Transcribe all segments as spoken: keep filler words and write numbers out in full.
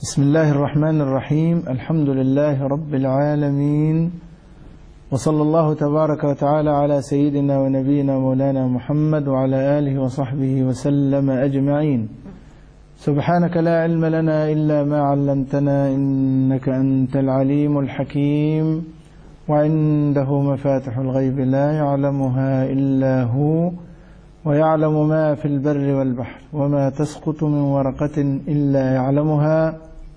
بسم الله الرحمن الرحيم. الحمد لله رب العالمين، وصلى الله تبارك وتعالى على سيدنا ونبينا مولانا محمد وعلى آله وصحبه وسلم أجمعين. سبحانك لا علم لنا إلا ما علمتنا إنك أنت العليم الحكيم، وعنده مفاتح الغيب لا يعلمها إلا هو، ويعلم ما في البر والبحر، وما تسقط من ورقة إلا يعلمها،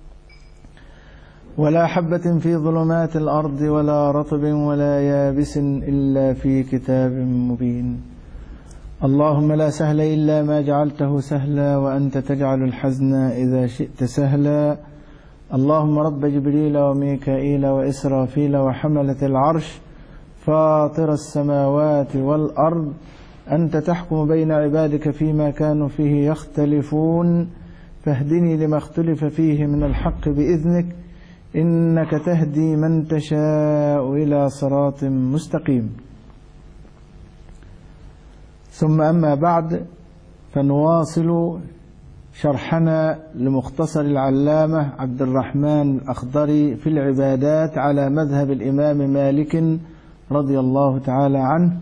ولا حبة في ظلمات الأرض ولا رطب ولا يابس إلا في كتاب مبين. اللهم لا سهل إلا ما جعلته سهلا، وأنت تجعل الحزن إذا شئت سهلا. اللهم رب جبريل وميكائيل وإسرافيل وحملة العرش، فاطر السماوات والأرض، أنت تحكم بين عبادك فيما كانوا فيه يختلفون، فاهدني لما اختلف فيه من الحق بإذنك، إنك تهدي من تشاء إلى صراط مستقيم. ثم أما بعد، فنواصل شرحنا لمختصر العلامة عبد الرحمن الأخضري في العبادات على مذهب الإمام مالك رضي الله تعالى عنه،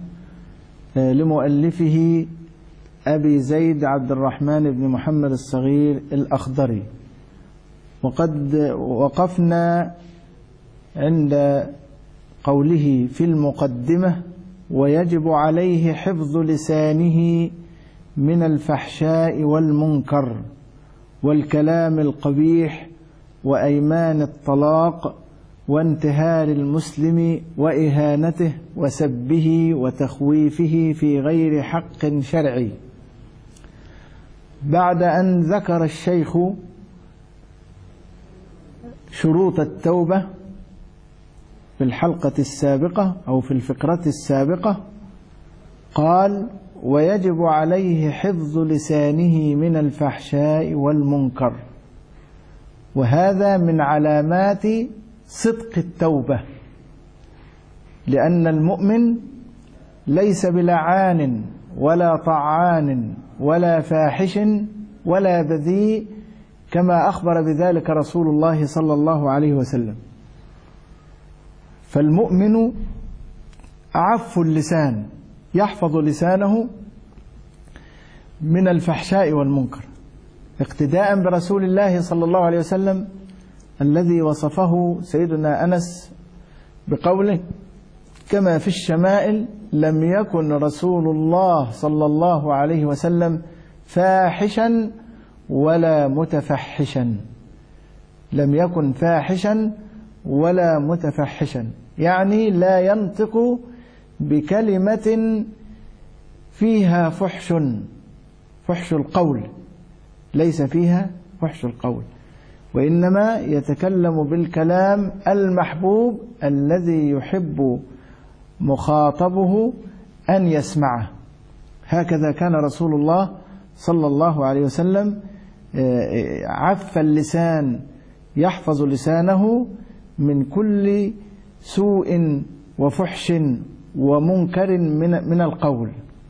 لمؤلفه أبي زيد عبد الرحمن بن محمد الصغير الأخضري. وقد وقفنا عند قوله في المقدمة: ويجب عليه حفظ لسانه من الفحشاء والمنكر والكلام القبيح وأيمان الطلاق وانتهار المسلم وإهانته وسبه وتخويفه في غير حق شرعي. بعد أن ذكر الشيخ شروط التوبة في الحلقة السابقة أو في الفقرة السابقة، قال: ويجب عليه حفظ لسانه من الفحشاء والمنكر، وهذا من علامات صدق التوبة، لأن المؤمن ليس بلعان ولا طعان ولا فاحش ولا بذيء، كما أخبر بذلك رسول الله صلى الله عليه وسلم. فالمؤمن أعف اللسان، يحفظ لسانه من الفحشاء والمنكر، اقتداء برسول الله صلى الله عليه وسلم الذي وصفه سيدنا أنس بقوله كما في الشمائل: لم يكن رسول الله صلى الله عليه وسلم فاحشا ولا متفحشا. لم يكن فاحشا ولا متفحشا، يعني لا ينطق بكلمة فيها فحش، فحش القول، ليس فيها فحش القول، وإنما يتكلم بالكلام المحبوب الذي يحب مخاطبه أن يسمعه. هكذا كان رسول الله صلى الله عليه وسلم عف اللسان، يحفظ لسانه من كل سوء وفحش ومنكر من من القول.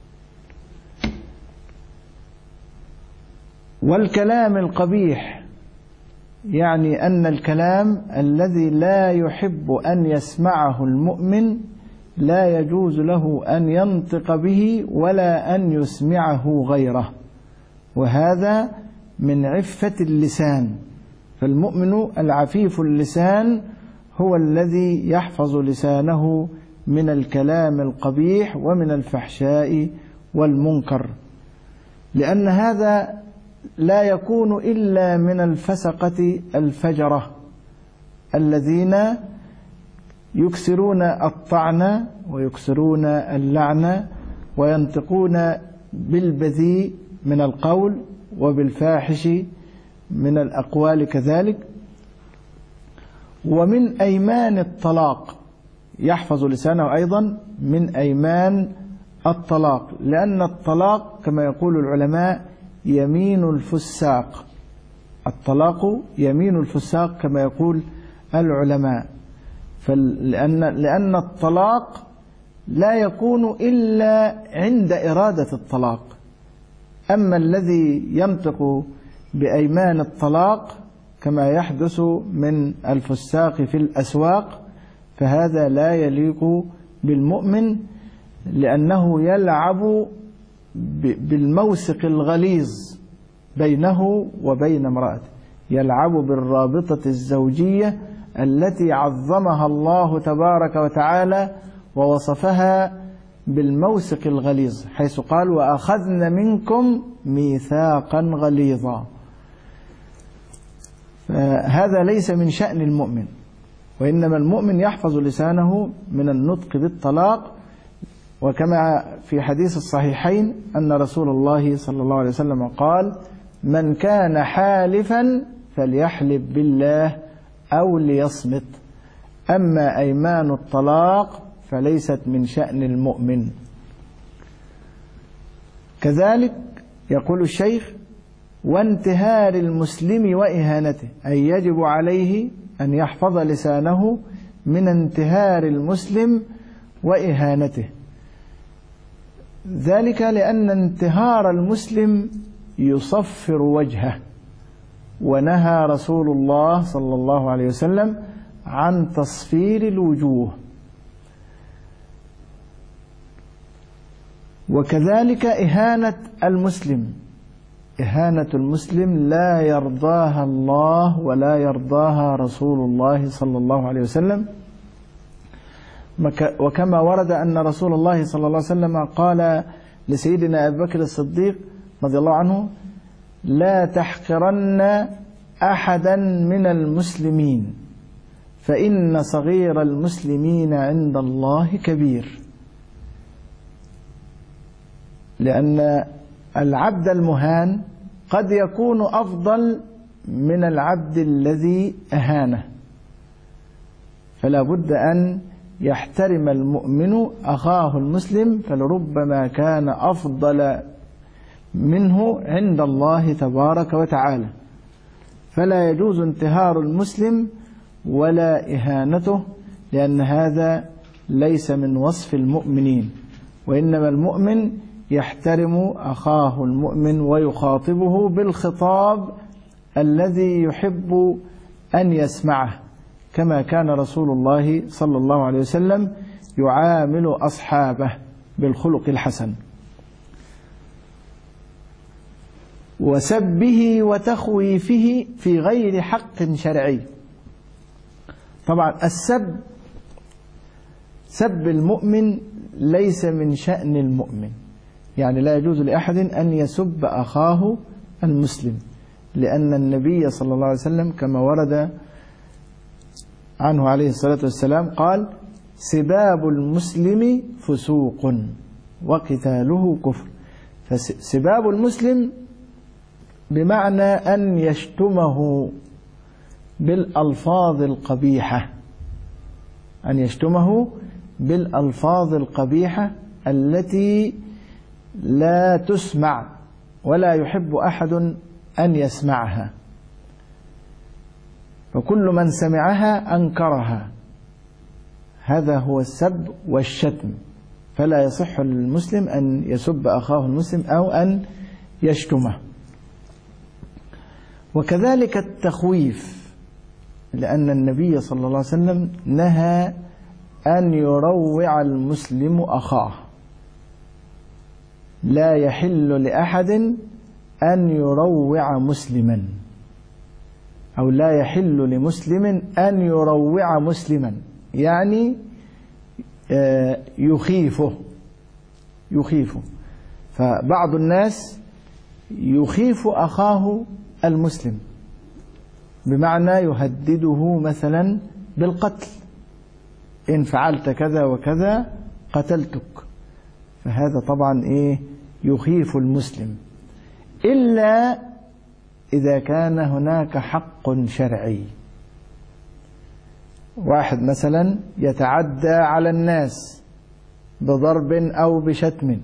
والكلام القبيح، يعني أن الكلام الذي لا يحب أن يسمعه المؤمن لا يجوز له أن ينطق به ولا أن يسمعه غيره، وهذا من عفة اللسان. فالمؤمن العفيف اللسان هو الذي يحفظ لسانه من الكلام القبيح ومن الفحشاء والمنكر، لأن هذا لا يكون إلا من الفسقة الفجرة الذين يكسرون الطعن ويكسرون اللعن وينطقون بالبذيء من القول وبالفاحش من الأقوال كذلك. ومن أيمان الطلاق، يحفظ لسانه أيضا من أيمان الطلاق، لأن الطلاق كما يقول العلماء يمين الفساق. الطلاق يمين الفساق كما يقول العلماء، فلأن لأن الطلاق لا يكون إلا عند إرادة الطلاق. أما الذي ينطق بأيمان الطلاق كما يحدث من الفساق في الأسواق، فهذا لا يليق بالمؤمن، لأنه يلعب بالموثق الغليظ بينه وبين امرأته، يلعب بالرابطة الزوجية التي عظمها الله تبارك وتعالى ووصفها بالموثق الغليظ، حيث قال: وأخذن منكم ميثاقا غليظا. فهذا ليس من شأن المؤمن، وإنما المؤمن يحفظ لسانه من النطق بالطلاق، وكما في حديث الصحيحين أن رسول الله صلى الله عليه وسلم قال: من كان حالفا فليحلف بالله أو ليصمت، أما أيمان الطلاق فليست من شأن المؤمن. كذلك يقول الشيخ: وانتهار المسلم وإهانته، أي يجب عليه أن يحفظ لسانه من انتهار المسلم وإهانته، ذلك لأن انتهار المسلم يصفر وجهه، ونهى رسول الله صلى الله عليه وسلم عن تصفير الوجوه. وكذلك إهانة المسلم، إهانة المسلم لا يرضاها الله ولا يرضاها رسول الله صلى الله عليه وسلم، وكما ورد أن رسول الله صلى الله عليه وسلم قال لسيدنا أبي بكر الصديق رضي الله عنه: لا تحقرن أحدا من المسلمين فإن صغير المسلمين عند الله كبير. لأن العبد المهان قد يكون أفضل من العبد الذي أهانه، فلا بد أن يحترم المؤمن أخاه المسلم، فلربما كان أفضل منه عند الله تبارك وتعالى. فلا يجوز انتهار المسلم ولا إهانته، لأن هذا ليس من وصف المؤمنين، وإنما المؤمن يحترم أخاه المؤمن ويخاطبه بالخطاب الذي يحب أن يسمعه، كما كان رسول الله صلى الله عليه وسلم يعامل أصحابه بالخلق الحسن. وسبه وتخويفه في غير حق شرعي. طبعا السب، سب المؤمن ليس من شأن المؤمن، يعني لا يجوز لأحد أن يسب أخاه المسلم، لأن النبي صلى الله عليه وسلم كما ورد عنه عليه الصلاة والسلام قال: سباب المسلم فسوق وقتاله كفر. فسباب المسلم بمعنى أن يشتمه بالألفاظ القبيحة، أن يشتمه بالألفاظ القبيحة التي لا تسمع ولا يحب أحد أن يسمعها، فكل من سمعها أنكرها. هذا هو السب والشتم، فلا يصح للمسلم أن يسب أخاه المسلم أو أن يشتمه. وكذلك التخويف، لأن النبي صلى الله عليه وسلم نهى أن يروع المسلم أخاه. لا يحل لأحد أن يروع مسلما، أو لا يحل لمسلم أن يروع مسلما، يعني يخيفه يخيفه فبعض الناس يخيف أخاه المسلم، بمعنى يهدده مثلا بالقتل: إن فعلت كذا وكذا قتلتك. فهذا طبعا إيه؟ يخيف المسلم، إلا إذا كان هناك حق شرعي. واحد مثلا يتعدى على الناس بضرب أو بشتم،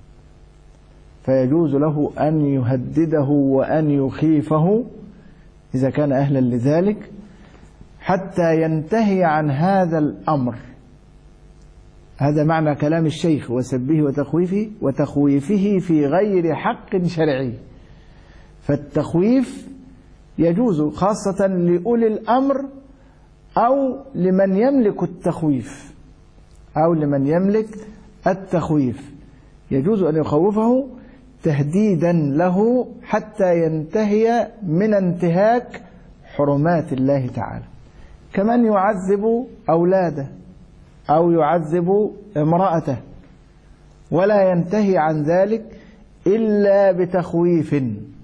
فيجوز له أن يهدده وأن يخيفه إذا كان أهلا لذلك حتى ينتهي عن هذا الأمر. هذا معنى كلام الشيخ: وسبه وتخويفه وتخويفه في غير حق شرعي. فالتخويف يجوز خاصة لأولي الأمر أو لمن يملك التخويف أو لمن يملك التخويف يجوز أن يخوفه تهديدا له حتى ينتهي من انتهاك حرمات الله تعالى، كمن يعذب أولاده أو يعذب امرأته ولا ينتهي عن ذلك إلا بتخويف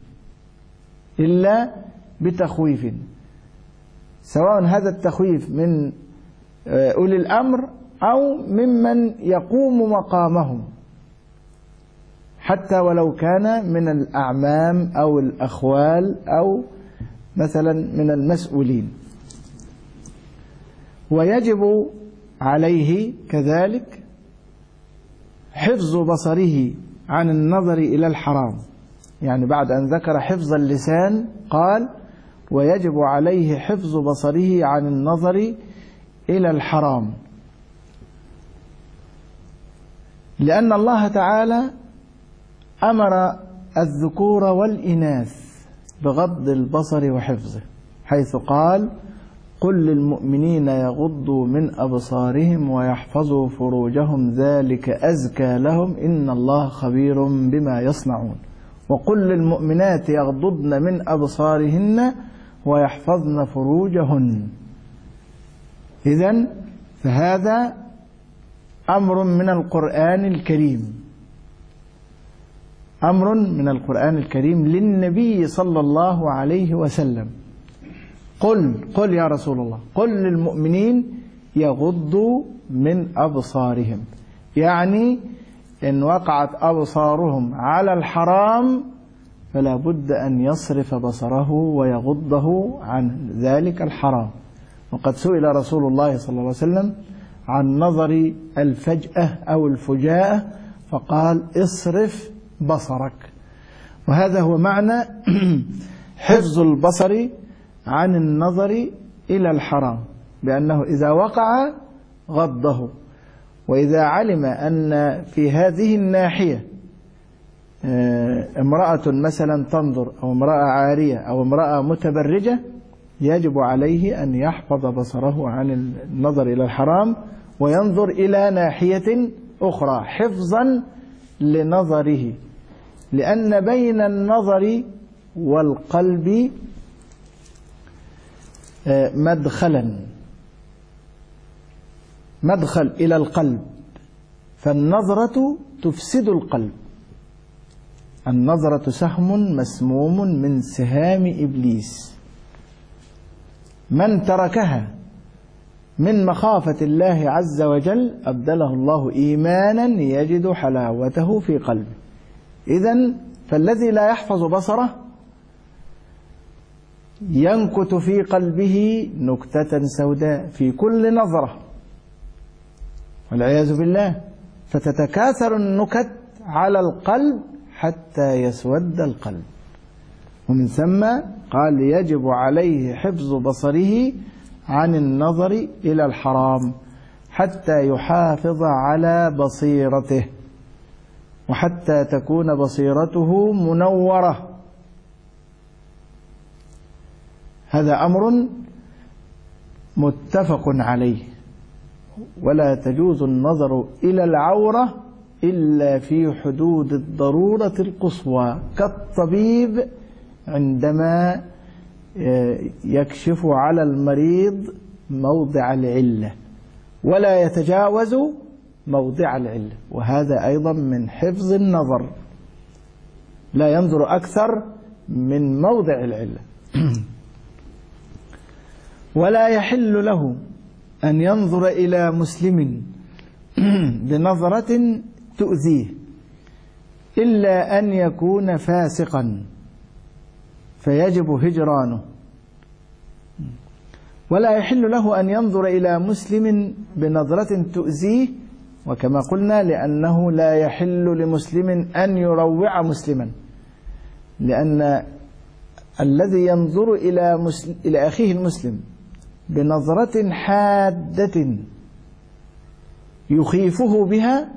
إلا بتخويف سواء هذا التخويف من أولي الأمر أو ممن يقوم مقامهم، حتى ولو كان من الأعمام أو الأخوال أو مثلا من المسؤولين. ويجب عليه كذلك حفظ بصره عن النظر إلى الحرام، يعني بعد أن ذكر حفظ اللسان قال ويجب عليه حفظ بصره عن النظر إلى الحرام، لأن الله تعالى أمر الذكور والإناث بغض البصر وحفظه، حيث قال قل للمؤمنين يغضوا من أبصارهم ويحفظوا فروجهم ذلك أزكى لهم إن الله خبير بما يصنعون، وقل للمؤمنات يغضضن من أبصارهن ويحفظن فروجهن. إذن فهذا أمر من القرآن الكريم، أمر من القرآن الكريم للنبي صلى الله عليه وسلم. قل قل يا رسول الله قل للمؤمنين يغضوا من أبصارهم، يعني إن وقعت أبصارهم على الحرام فلا بد أن يصرف بصره ويغضه عن ذلك الحرام. وقد سئل رسول الله صلى الله عليه وسلم عن نظر الفجأة أو الفجاءة فقال اصرف بصرك، وهذا هو معنى حفظ البصر عن النظر إلى الحرام، بأنه إذا وقع غضه، وإذا علم أن في هذه الناحية امرأة مثلا تنظر أو امرأة عارية أو امرأة متبرجة يجب عليه أن يحفظ بصره عن النظر إلى الحرام وينظر إلى ناحية أخرى حفظا لنظره، لأن بين النظر والقلب مدخلا مدخل إلى القلب، فالنظرة تفسد القلب. النظرة سهم مسموم من سهام إبليس، من تركها من مخافة الله عز وجل أبدله الله إيمانا يجد حلاوته في قلبه. إذن فالذي لا يحفظ بصره ينكت في قلبه نكتة سوداء في كل نظرة والعياذ بالله، فتتكاثر النكت على القلب حتى يسود القلب. ومن ثم قال يجب عليه حفظ بصره عن النظر إلى الحرام حتى يحافظ على بصيرته، وحتى تكون بصيرته منورة. هذا أمر متفق عليه، ولا تجوز النظر إلى العورة إلا في حدود الضرورة القصوى، كالطبيب عندما يكشف على المريض موضع العلة ولا يتجاوز موضع العلة، وهذا أيضا من حفظ النظر، لا ينظر أكثر من موضع العلة. ولا يحل له أن ينظر إلى مسلم بنظرة تؤذيه إلا أن يكون فاسقا فيجب هجرانه. ولا يحل له أن ينظر إلى مسلم بنظرة تؤذيه، وكما قلنا لأنه لا يحل لمسلم أن يروع مسلما، لأن الذي ينظر إلى, مسلم إلى أخيه المسلم بنظرة حادة يخيفه بها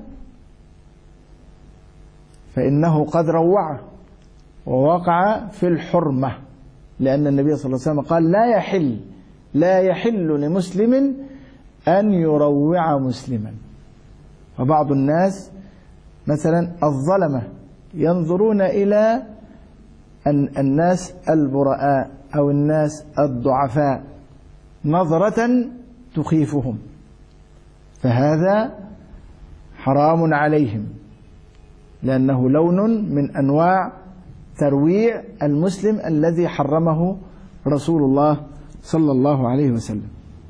فإنه قد روعه ووقع في الحرمة، لأن النبي صلى الله عليه وسلم قال لا يحل لا يحل لمسلم أن يروع مسلما. فبعض الناس مثلا الظلمة ينظرون إلى الناس البرآء أو الناس الضعفاء نظرة تخيفهم، فهذا حرام عليهم، لأنه لون من أنواع ترويع المسلم الذي حرمه رسول الله صلى الله عليه وسلم،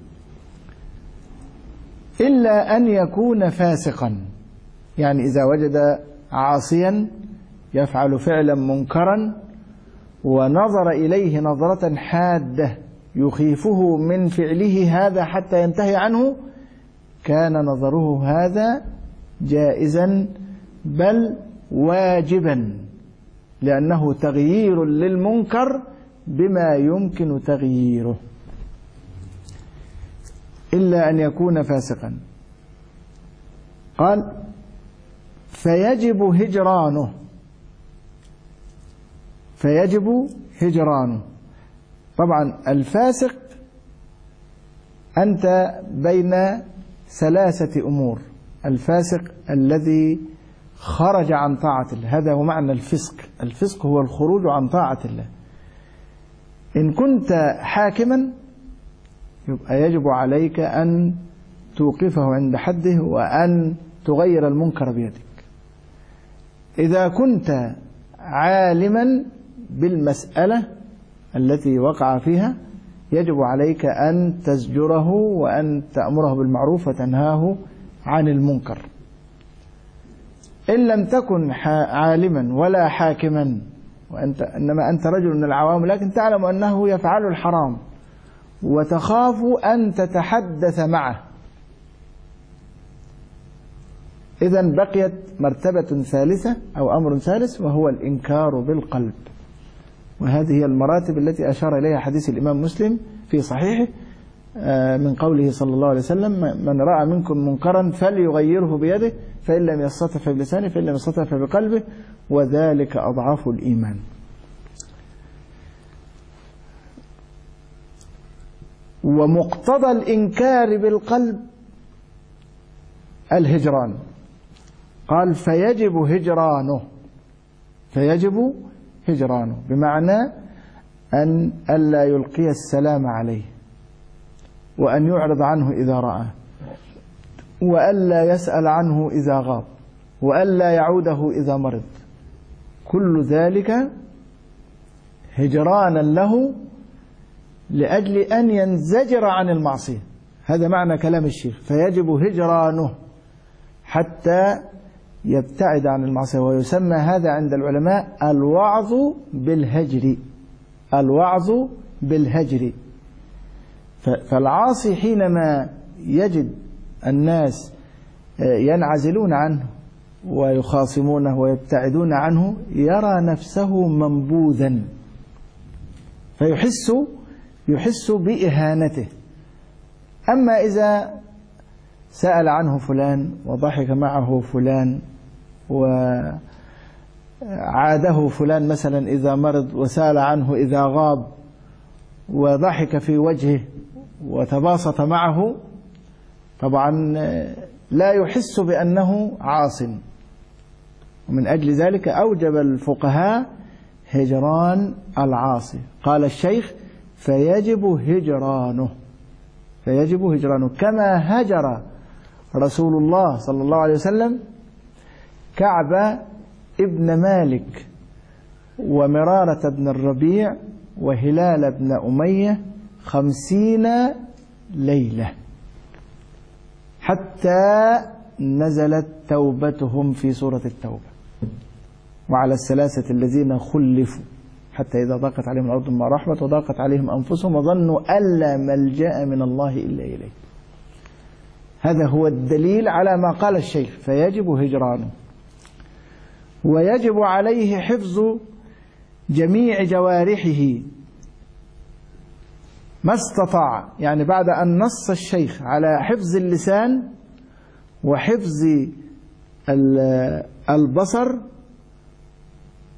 إلا أن يكون فاسقا. يعني إذا وجد عاصيا يفعل فعلا منكرا ونظر إليه نظرة حادة يخيفه من فعله هذا حتى ينتهي عنه، كان نظره هذا جائزا بل واجبا، لأنه تغيير للمنكر بما يمكن تغييره، إلا أن يكون فاسقا. قال فيجب هجرانه فيجب هجرانه. طبعا الفاسق أنت بين ثلاثة أمور. الفاسق الذي خرج عن طاعة الله، هذا هو معنى الفسق. الفسق هو الخروج عن طاعة الله. إن كنت حاكما يبقى يجب عليك أن توقفه عند حده وأن تغير المنكر بيدك. إذا كنت عالما بالمسألة التي وقع فيها يجب عليك أن تزجره وأن تأمره بالمعروف وتنهاه عن المنكر. إن لم تكن عالما ولا حاكما وأنت إنما أنت رجل من العوام، لكن تعلم أنه يفعل الحرام وتخاف أن تتحدث معه، إذن بقيت مرتبة ثالثة أو أمر ثالث، وهو الإنكار بالقلب. وهذه هي المراتب التي أشار إليها حديث الإمام مسلم في صحيحه من قوله صلى الله عليه وسلم: من رأى منكم منكرا فليغيره بيده، فإن لم يستطع فبلسانه، فإن لم يستطع فبقلبه، وذلك أضعف الإيمان. ومقتضى الإنكار بالقلب الهجران. قال فيجب هجرانه فيجب هجرانه بمعنى أن ألا يلقي السلام عليه، وأن يعرض عنه إذا رآه، وألا يسأل عنه إذا غاب، وألا يعوده إذا مرض. كل ذلك هجرانا له لأجل أن ينزجر عن المعصية. هذا معنى كلام الشيخ: فيجب هجرانه حتى يبتعد عن المعصية. ويسمى هذا عند العلماء الوعظ بالهجر. الوعظ بالهجر. فالعاصي حينما يجد الناس ينعزلون عنه ويخاصمونه ويبتعدون عنه يرى نفسه منبوذا، فيحس يحس بإهانته. أما إذا سأل عنه فلان وضحك معه فلان وعاده فلان مثلا إذا مرض، وسأل عنه إذا غاب، وضحك في وجهه وتباسط معه، طبعا لا يحس بأنه عاص. ومن أجل ذلك أوجب الفقهاء هجران العاصي. قال الشيخ: فيجب هجرانه فيجب هجرانه كما هجر رسول الله صلى الله عليه وسلم كعب ابن مالك ومرارة بن الربيع وهلال بن أمية خمسين ليلة حتى نزلت توبتهم في سورة التوبة: وعلى الثلاثة الذين خلفوا حتى إذا ضاقت عليهم الأرض بما رحبت وضاقت عليهم أنفسهم وظنوا أن لا ملجأ من الله إلا إليه. هذا هو الدليل على ما قال الشيخ: فيجب هجرانه. ويجب عليه حفظ جميع جوارحه ما استطاع. يعني بعد أن نص الشيخ على حفظ اللسان وحفظ البصر،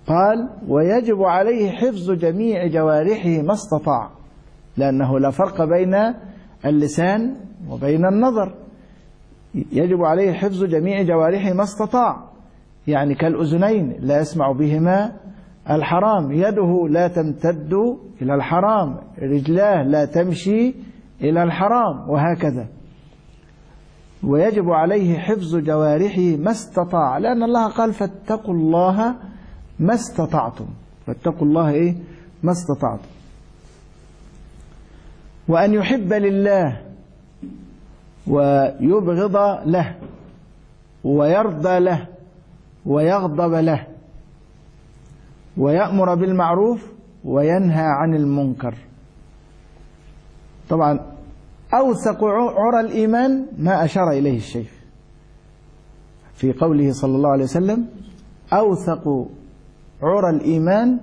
قال ويجب عليه حفظ جميع جوارحه ما استطاع، لأنه لا فرق بين اللسان وبين النظر. يجب عليه حفظ جميع جوارحه ما استطاع، يعني كالأذنين لا يسمع بهما الحرام، يده لا تمتد إلى الحرام، رجلاه لا تمشي إلى الحرام، وهكذا. ويجب عليه حفظ جوارحه ما استطاع، لأن الله قال فاتقوا الله ما استطعتم، فاتقوا الله إيه؟ ما استطعتم. وأن يحب لله ويبغض له ويرضى له ويغضب له، ويأمر بالمعروف وينهى عن المنكر. طبعا أوثق عرى الإيمان ما أشار إليه الشيخ في قوله صلى الله عليه وسلم أوثق عرى الإيمان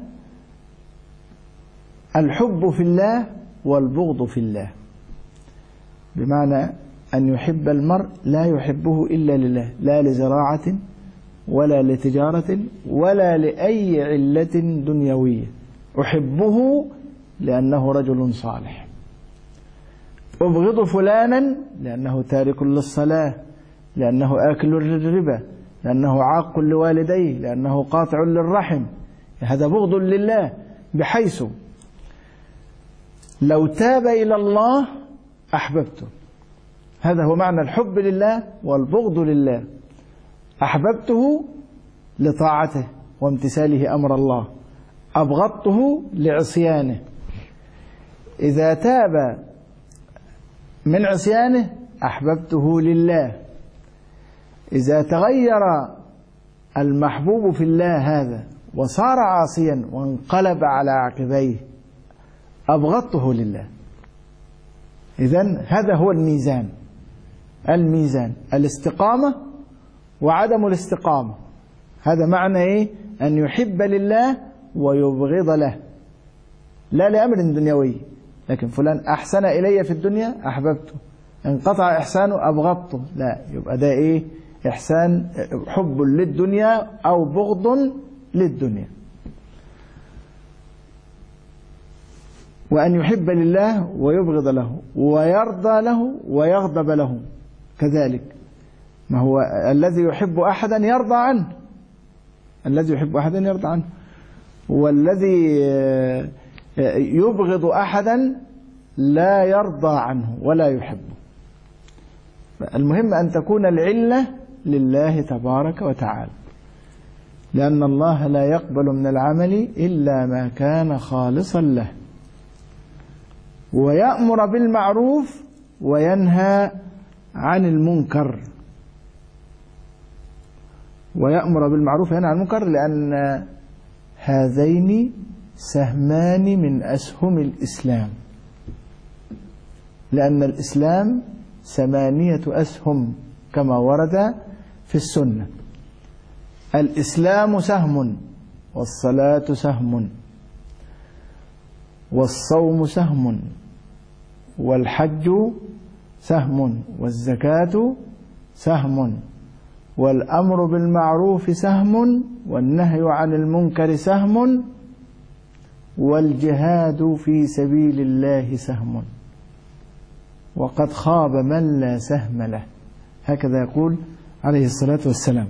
الحب في الله والبغض في الله، بمعنى أن يحب المرء لا يحبه إلا لله، لا لزراعة ولا لتجارة ولا لأي علة دنيوية، أحبه لأنه رجل صالح. أبغض فلانا لأنه تارك للصلاة، لأنه آكل الربا، لأنه عاق لوالديه، لأنه قاطع للرحم. هذا بغض لله، بحيث لو تاب إلى الله أحببته. هذا هو معنى الحب لله والبغض لله. أحببته لطاعته وامتثاله أمر الله، أبغضته لعصيانه. إذا تاب من عصيانه أحببته لله. إذا تغير المحبوب في الله هذا وصار عاصيا وانقلب على عقبيه أبغضته لله. إذن هذا هو الميزان، الميزان الاستقامة وعدم الاستقامة. هذا معنى إيه؟ أن يحب لله ويبغض له، لا لأمر دنيوي، لكن فلان أحسن إلي في الدنيا أحببته، انقطع إحسانه أبغضته، لا، يبقى ده إيه؟ إحسان، حب للدنيا أو بغض للدنيا. وأن يحب لله ويبغض له ويرضى له ويغضب له كذلك. ما هو الذي يحب أحدا يرضى عنه، الذي يحب أحدا يرضى عنه، والذي يبغض أحدا لا يرضى عنه ولا يحبه. المهم أن تكون العلة لله تبارك وتعالى، لأن الله لا يقبل من العمل إلا ما كان خالصا له. ويأمر بالمعروف وينهى عن المنكر. ويأمر بالمعروف وينهى عن المنكر لأن هذين سهمان من أسهم الإسلام، لأن الإسلام ثمانية أسهم كما ورد في السنة. الإسلام سهم، والصلاة سهم، والصوم سهم، والحج سهم، والزكاة سهم، والأمر بالمعروف سهم، والنهي عن المنكر سهم، والجهاد في سبيل الله سهم، وقد خاب من لا سهم له. هكذا يقول عليه الصلاة والسلام.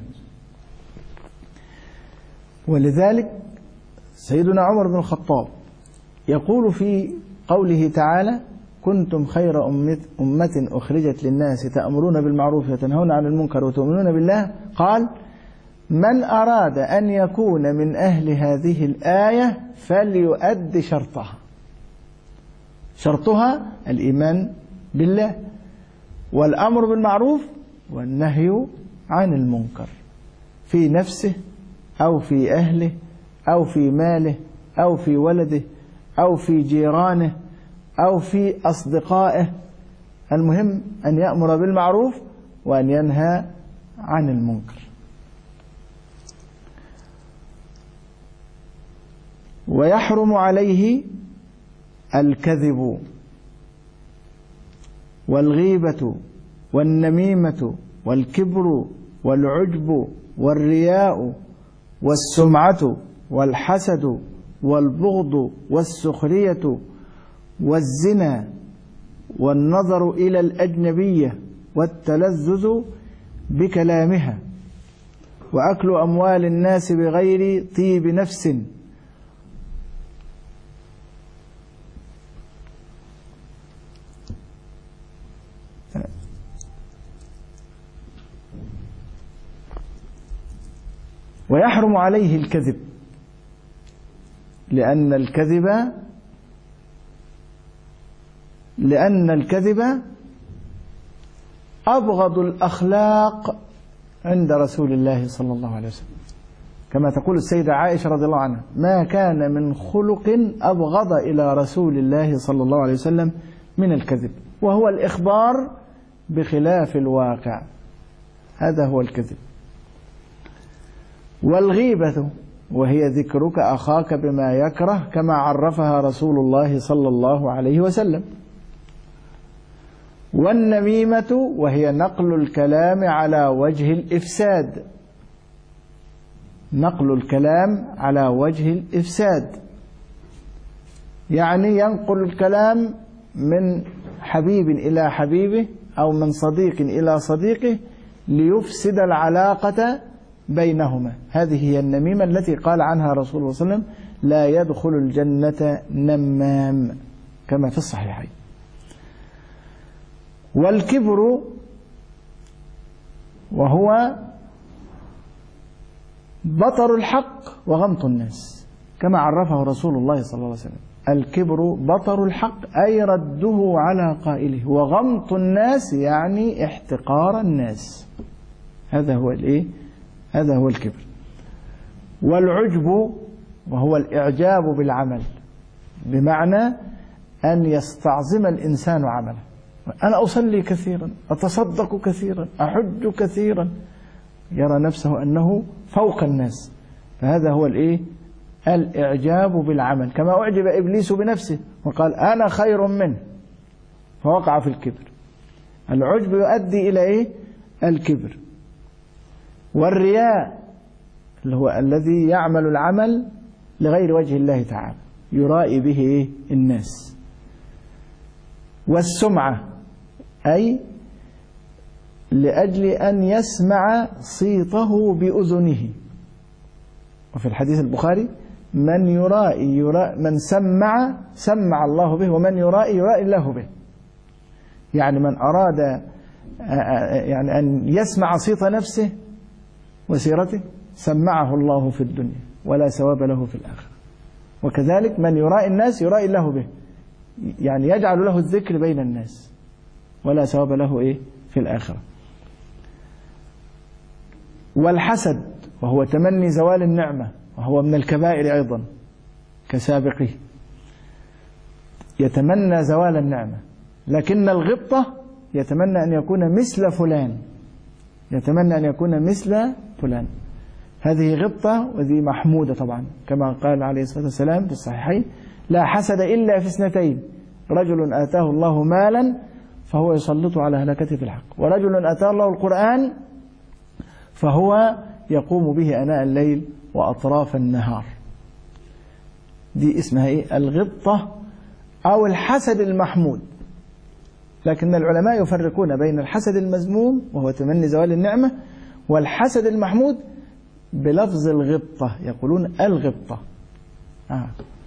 ولذلك سيدنا عمر بن الخطاب يقول في قوله تعالى كنتم خير أمة أخرجت للناس تأمرون بالمعروف وتنهون عن المنكر وتؤمنون بالله، قال من أراد أن يكون من أهل هذه الآية فليؤد شرطها. شرطها الإيمان بالله والأمر بالمعروف والنهي عن المنكر في نفسه أو في أهله أو في ماله أو في ولده أو في جيرانه أو في أصدقائه. المهم أن يأمر بالمعروف وأن ينهى عن المنكر. ويحرم عليه الكذب والغيبة والنميمة والكبر والعجب والرياء والسمعة والحسد والبغض والسخرية والزنا والنظر إلى الأجنبية والتلذذ بكلامها وأكل أموال الناس بغير طيب نفس ويحرم عليه الكذب، لأن الكذب لأن الكذب أبغض الأخلاق عند رسول الله صلى الله عليه وسلم، كما تقول السيدة عائشة رضي الله عنها: ما كان من خلق أبغض إلى رسول الله صلى الله عليه وسلم من الكذب، وهو الإخبار بخلاف الواقع، هذا هو الكذب. والغيبة وهي ذكرك أخاك بما يكره، كما عرفها رسول الله صلى الله عليه وسلم. والنميمة وهي نقل الكلام على وجه الإفساد، نقل الكلام على وجه الإفساد، يعني ينقل الكلام من حبيب إلى حبيبه أو من صديق إلى صديقه ليفسد العلاقة بينهما. هذه هي النميمة التي قال عنها رسول الله صلى الله عليه وسلم: لا يدخل الجنة نمام، كما في الصحيحين. والكبر وهو بطر الحق وغمط الناس، كما عرفه رسول الله صلى الله عليه وسلم: الكبر بطر الحق أي رده على قائله، وغمط الناس يعني احتقار الناس. هذا هو الايه هذا هو الكبر. والعجب وهو الإعجاب بالعمل، بمعنى أن يستعظم الإنسان عمله. أنا أصلي كثيرا، أتصدق كثيرا، أحج كثيرا، يرى نفسه أنه فوق الناس، فهذا هو الإيه الإعجاب بالعمل. كما أعجب إبليس بنفسه وقال: أنا خير منه، فوقع في الكبر. العجب يؤدي إلى إيه الكبر. والرياء اللي هو الذي يعمل العمل لغير وجه الله تعالى، يرائي به إيه الناس. والسمعة أي لأجل أن يسمع صيته بأذنه. وفي الحديث البخاري: من يرائي يرائي من سمع سمع الله به، ومن يرائي يرائي الله به. يعني من أراد يعني أن يسمع صيت نفسه وسيرته سمعه الله في الدنيا ولا ثواب له في الآخرة. وكذلك من يرائي الناس يرائي الله به، يعني يجعل له الذكر بين الناس ولا ثواب له إيه في الآخرة. والحسد وهو تمني زوال النعمة، وهو من الكبائر أيضا كسابقه، يتمنى زوال النعمة. لكن الغبطة يتمنى أن يكون مثل فلان، يتمنى أن يكون مثل فلان. هذه غبطة وذي محمودة طبعا، كما قال عليه الصلاة والسلام في الصحيحين: لا حسد إلا في اثنتين: رجل آتاه الله مالا فهو يسلط على هلكته في الحق، ورجل آتاه الله القرآن فهو يقوم به آناء الليل وأطراف النهار. دي اسمها إيه الغبطة أو الحسد المحمود. لكن العلماء يفرقون بين الحسد المذموم وهو تمني زوال النعمة، والحسد المحمود بلفظ الغبطة، يقولون الغبطة. آه.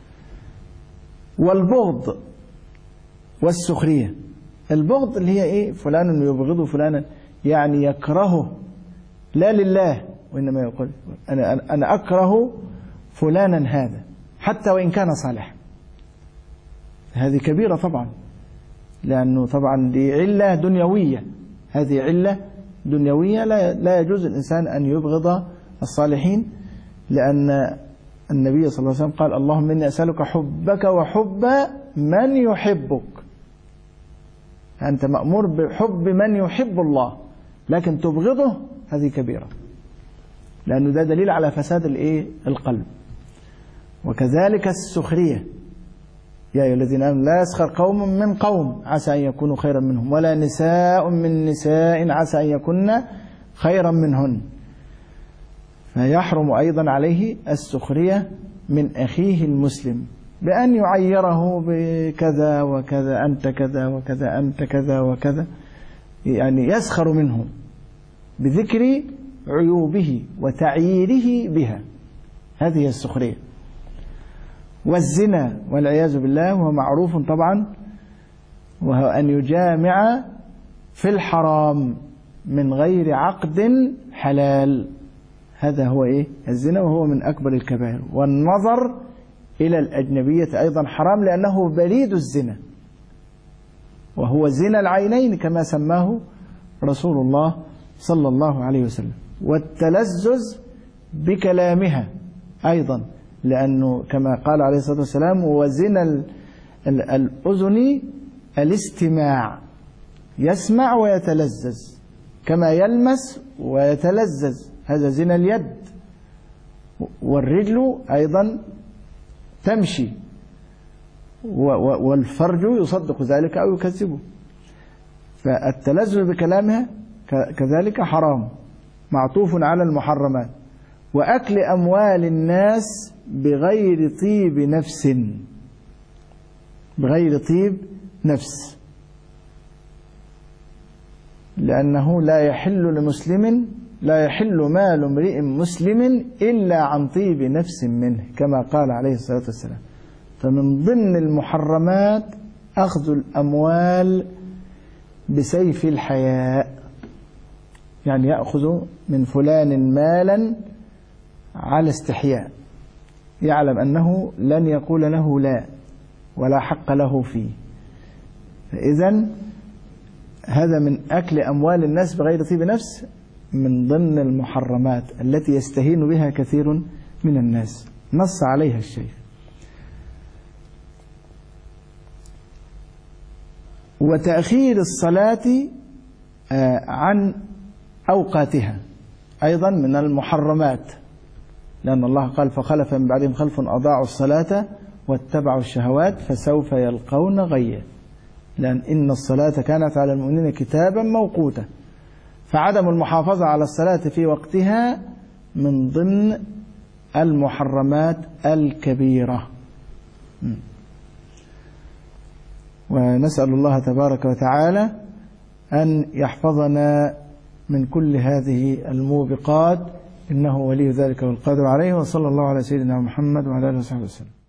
والبغض والسخرية. البغض اللي هي إيه فلان يبغض فلانا، يعني يكرهه لا لله، وإنما يقول أنا, أنا أكره فلانا هذا حتى وإن كان صالح. هذه كبيرة طبعا، لأنه طبعا دي علة دنيوية، هذه علة دنيوية لا, لا يجوز الإنسان أن يبغض الصالحين، لأن النبي صلى الله عليه وسلم قال: اللهم إني أسألك حبك وحب من يحبك. أنت مأمور بحب من يحب الله، لكن تبغضه هذه كبيرة، لأنه ده دليل على فساد الإيه القلب. وكذلك السخرية: يا أيها الذين آمنوا لا يسخر قوم من قوم عسى أن يكونوا خيرا منهم، ولا نساء من نساء عسى أن يكون خيرا منهن. فيحرم أيضا عليه السخرية من أخيه المسلم بأن يعيره بكذا وكذا، أنت كذا وكذا، أنت كذا وكذا، يعني يسخر منه بذكر عيوبه وتعييره بها. هذه السخرية. والزنا والعياذ بالله هو معروف طبعا، وهو أن يجامع في الحرام من غير عقد حلال. هذا هو إيه؟ الزنا، وهو من أكبر الكبائر. والنظر إلى الأجنبية أيضا حرام، لأنه بريد الزنا، وهو زنا العينين كما سماه رسول الله صلى الله عليه وسلم. والتلذذ بكلامها أيضا، لأنه كما قال عليه الصلاة والسلام: وزنا الأذن الاستماع، يسمع ويتلذذ كما يلمس ويتلذذ، هذا زنا اليد. والرجل أيضا تمشي، والفرج يصدق ذلك أو يكذبه. فالتلذذ بكلامها كذلك حرام، معطوف على المحرمات. وأكل أموال الناس بغير طيب نفس، بغير طيب نفس، لأنه لا يحل لمسلم لا يحل مال امرئ مسلم إلا عن طيب نفس منه، كما قال عليه الصلاة والسلام. فمن ضمن المحرمات أخذ الأموال بسيف الحياء، يعني يأخذ من فلان مالا على استحياء، يعلم أنه لن يقول له لا ولا حق له فيه. فإذن هذا من أكل أموال الناس بغير طيب نفس، من ضمن المحرمات التي يستهين بها كثير من الناس، نص عليها الشيخ. وتأخير الصلاة عن أوقاتها أيضا من المحرمات، لأن الله قال: فخلف من بعدهم خلف أضاعوا الصلاة واتبعوا الشهوات فسوف يلقون غيا، لأن إن الصلاة كانت على المؤمنين كتابا موقوتا. فعدم المحافظة على الصلاة في وقتها من ضمن المحرمات الكبيرة. ونسأل الله تبارك وتعالى أن يحفظنا من كل هذه الموبقات، إنه ولي ذلك والقادر عليه. وصلى الله على سيدنا محمد وعلى آله وصحبه وسلم.